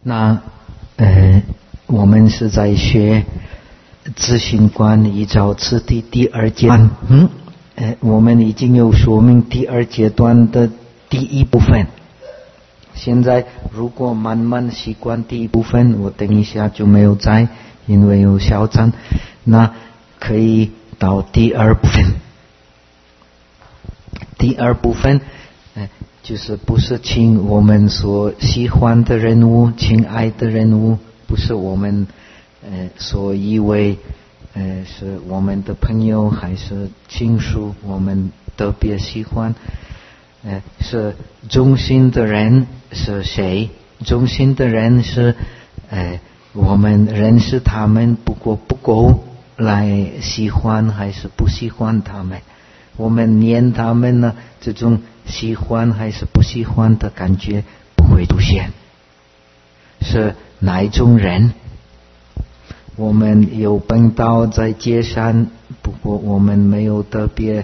那我们是在学自性观依照次第第二阶段。我们已经有说明第二阶段的第一部分。现在如果慢慢习惯第一部分，我等一下就没有在，因为有小站，那可以到第二部分。第二部分就是不是请我们所喜欢的人物，亲爱的人物，不是我们所以为是我们的朋友还是亲属，我们特别喜欢是中心的人是谁？中心的人是我们认识他们，不过不够来喜欢还是不喜欢他们。我们念他们呢，这种喜欢还是不喜欢的感觉不会出现。是哪一种人？我们有碰到在街上，不过我们没有特别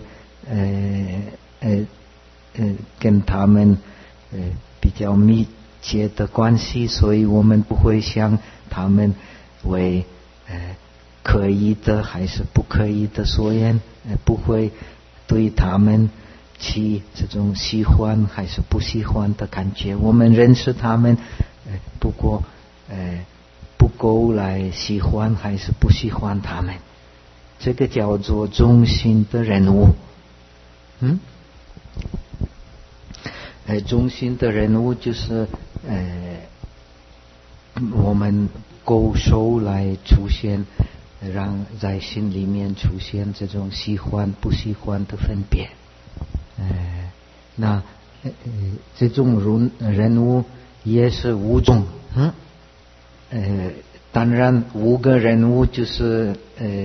跟他们比较密切的关系，所以我们不会想他们为可以的还是不可以的所言，不会对他们起这种喜欢还是不喜欢的感觉。我们认识他们，不过不够来喜欢还是不喜欢他们，这个叫做中心的人物。中心的人物就是我们够受来出现，让在心里面出现这种喜欢不喜欢的分别。那这种人物也是5种。当然5个人物就是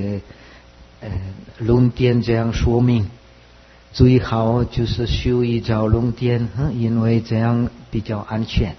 论点这样说明，最好就是修依照论点，因为这样比较安全，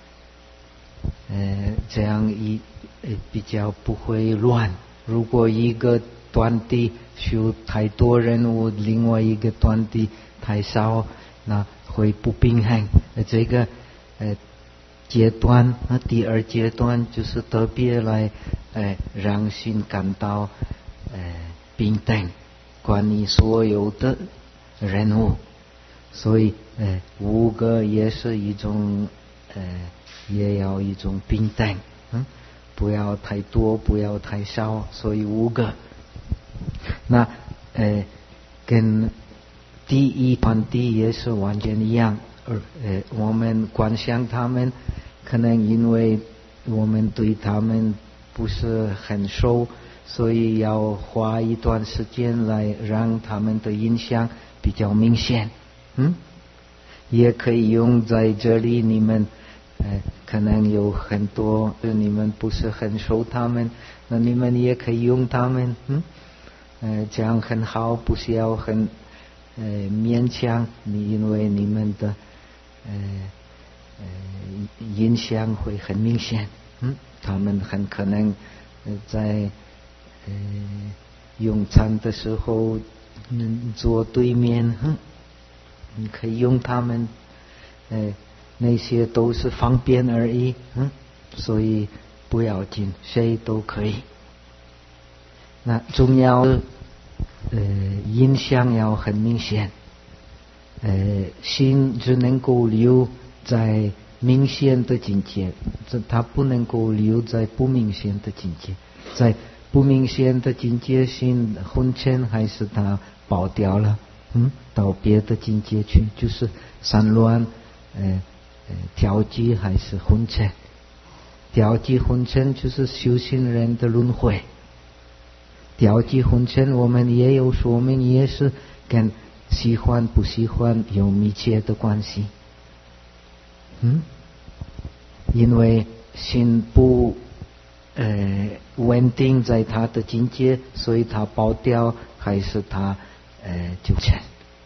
这样比较不会乱。如果一个团体修太多人物，另外一个团体太少，那会不平衡。这个阶段，第二阶段就是特别来让心感到平等，关于所有的人物。所以5个也是一种也要一种平等，不要太多不要太少，所以5个。那跟第一团体也是完全一样。我们观想他们，可能因为我们对他们不是很熟，所以要花一段时间来让他们的印象比较明显。也可以用在这里，你们可能有很多你们不是很熟他们，那你们也可以用他们，这样很好，不需要很勉强你，因为你们的印象会很明显。他们很可能在用餐的时候坐对面，你可以用他们，那些都是方便而已，所以不要紧，谁都可以。那重要的印象要很明显，心只能够留在明显的境界，它不能够留在不明显的境界。在不明显的境界，心昏沉还是它爆掉了，到别的境界去，就是散乱调剂还是昏沉。调剂昏沉就是修行人的轮回。调剂昏沉我们也有说明，也是跟喜欢不喜欢有密切的关系。因为心不稳定在他的境界，所以他爆掉还是他纠缠。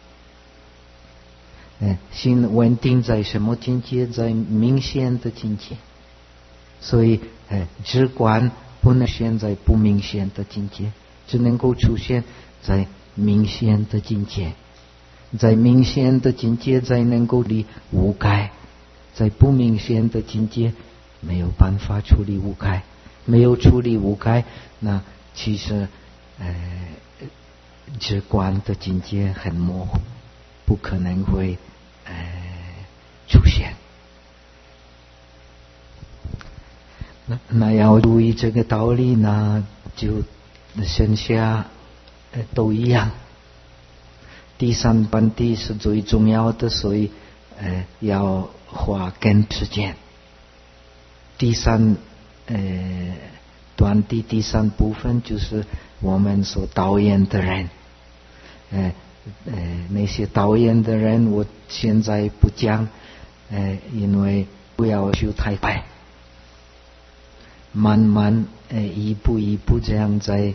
心稳定在什么境界？在明显的境界。所以直观不能现在不明显的境界，只能够出现在明显的境界。在明显的境界才能够离无盖，在不明显的境界没有办法处理无开，没有处理无开，那其实直观的境界很模糊，不可能会出现。那要注意这个道理呢，就剩下都一样。第三班地是最重要的，所以要花更时间。第三段第第三部分就是我们所导演的人，那些导演的人我现在不讲，因为不要修太快，慢慢一步一步这样在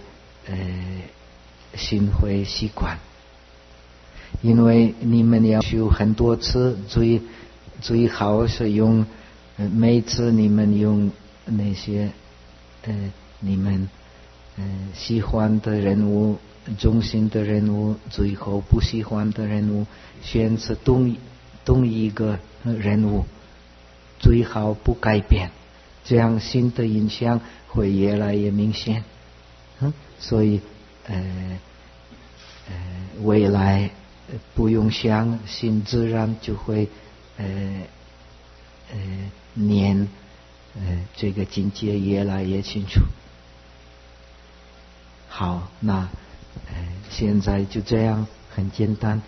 心会习惯。因为你们要修很多次，最好是用每次你们用那些你们喜欢的人物、中心的人物，最后不喜欢的人物，选择同一个人物，最好不改变，这样新的印象会越来越明显。所以未来不用想，心自然就会念这个境界越来越清楚。好，那现在就这样，很简单。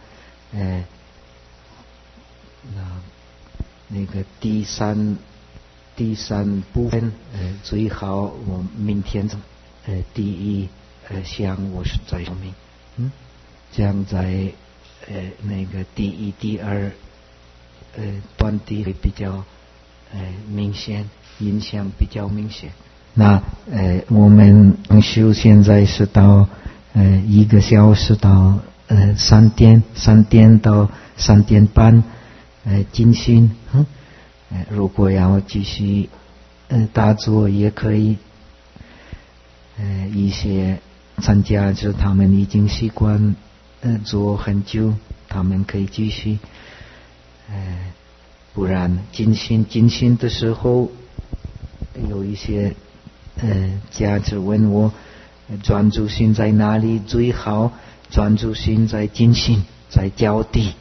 那个第三部分最好我明天第一项我是在说明，这样在那个第一、第二段地会比较明显，印象比较明显。那我们修现在是到1个小时到3点到3点半进行。如果要继续打坐也可以。一些参加者他们已经习惯做很久，他们可以继续。不然进行的时候，有一些家者问我专注心在哪里最好？专注心在进行，在脚底。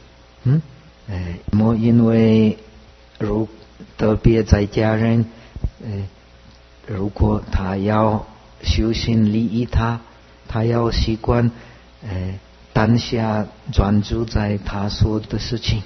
因为特别在家人，如果他要修行利益他要习惯当下专注在他说的事情。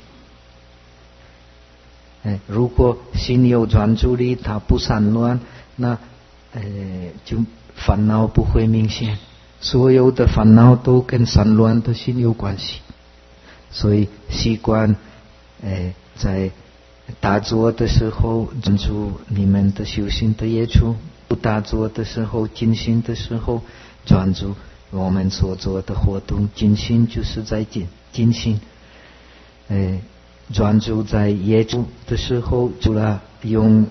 如果心有专注力，他不散乱，那就烦恼不会明显。所有的烦恼都跟散乱的心有关系，所以习惯在打坐的时候专注你们的修行的业处，不打坐的时候进行的时候专注我们所做的活动，进行就是在进行。专注在业处的时候，除了用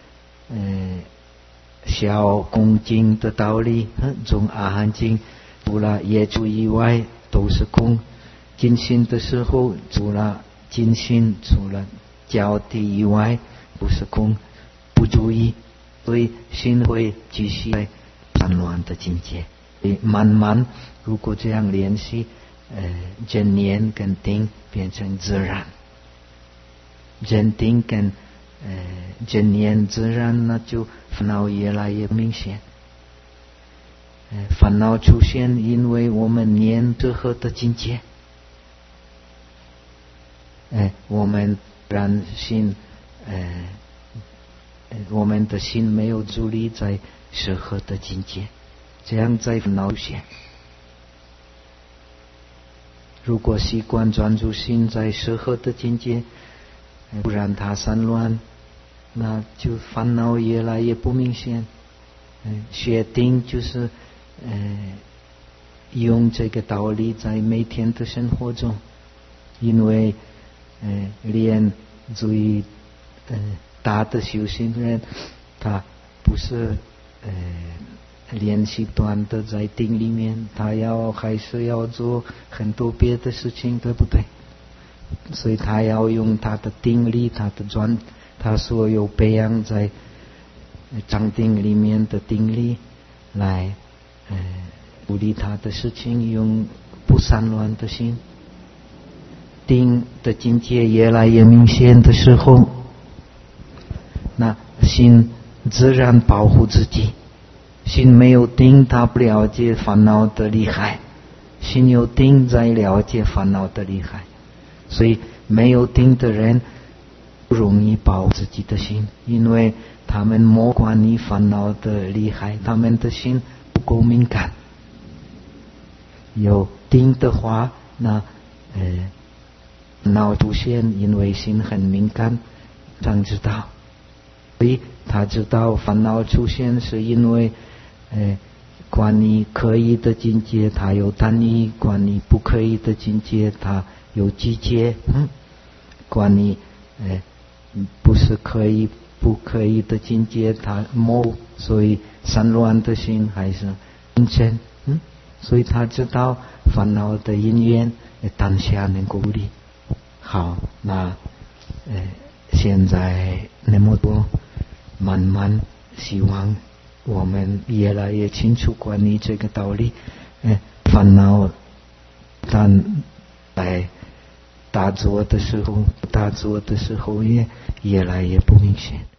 小恭敬的道理，从阿含经，除了业处以外都是空。进行的时候，除了进行，除了脚底以外不是空，不注意，所以心会继续在散乱的境界。慢慢如果这样练习，正念跟定变成自然，正定跟正念自然，那就烦恼越来越明显。烦恼出现，因为我们念这和的境界。我们让心，我们的心没有助力在适合的境界，这样在烦恼出现。如果习惯专注心在适合的境界，不然它散乱，那就烦恼越来越不明显。学定就是用这个道理在每天的生活中，因为连最大的修行人，他不是练习短的在定里面，他还是要做很多别的事情，对不对？所以他要用他的定力，他所有培养在禅定里面的定力来处理他的事情，用不散乱的心。定的境界越来越明显的时候，那心自然保护自己。心没有定，他不了解烦恼的厉害；心有定，才了解烦恼的厉害。所以没有定的人不容易保自己的心，因为他们没管你烦恼的厉害，他们的心不够敏感。有定的话，那恼出现，因为心很敏感，常知道，所以他知道烦恼出现是因为管你可以的境界，他有单一；管你不可以的境界，他有季节。管你不是可以不可以的境界，他没，所以散乱的心还是明显。所以他知道烦恼的因缘，当下能够理。好，那现在那么多，慢慢希望我们越来越清楚关于这个道理。烦恼但在大做的时候也越来越不明显。